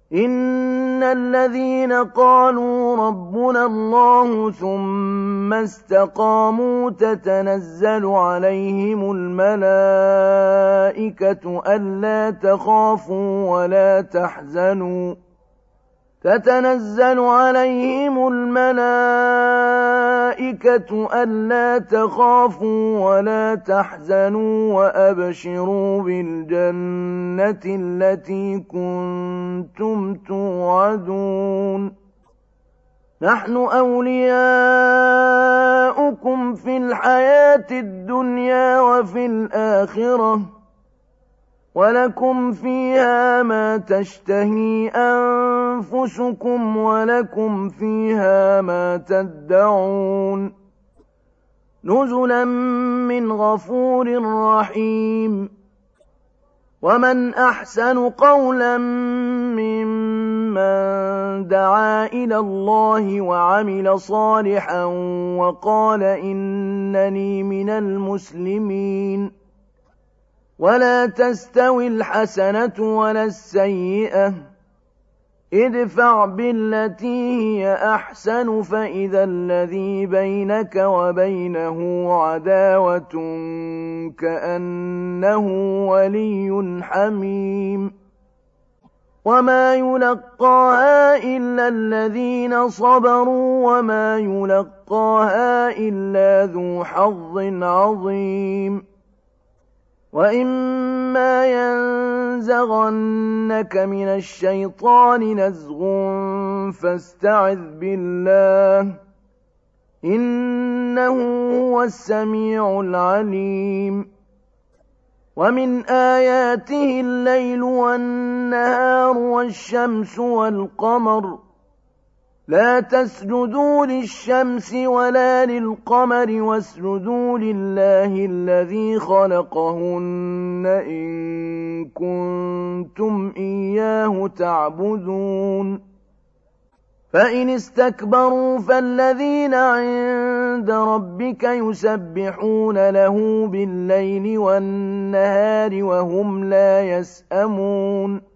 إن الذين قالوا ربنا الله ثم استقاموا تتنزل عليهم الملائكة ألا تخافوا ولا تحزنوا وأبشروا بالجنة التي كنتم توعدون نحن أولياؤكم في الحياة الدنيا وفي الآخرة ولكم فيها ما تشتهي أنفسكم ولكم فيها ما تدعون نزلا من غفور رحيم ومن أحسن قولا ممن دعا إلى الله وعمل صالحا وقال إنني من المسلمين ولا تستوي الحسنة ولا السيئة ادفع بالتي هي أحسن فإذا الذي بينك وبينه عداوة كأنه ولي حميم وما يلقاها إلا الذين صبروا وما يلقاها إلا ذو حظ عظيم وإما ينزغنك من الشيطان نزغ فاستعذ بالله إنه هو السميع العليم ومن آياته الليل والنهار والشمس والقمر لا تسجدوا للشمس ولا للقمر واسجدوا لله الذي خلقهن إن كنتم إياه تعبدون فإن استكبروا فالذين عند ربك يسبحون له بالليل والنهار وهم لا يسأمون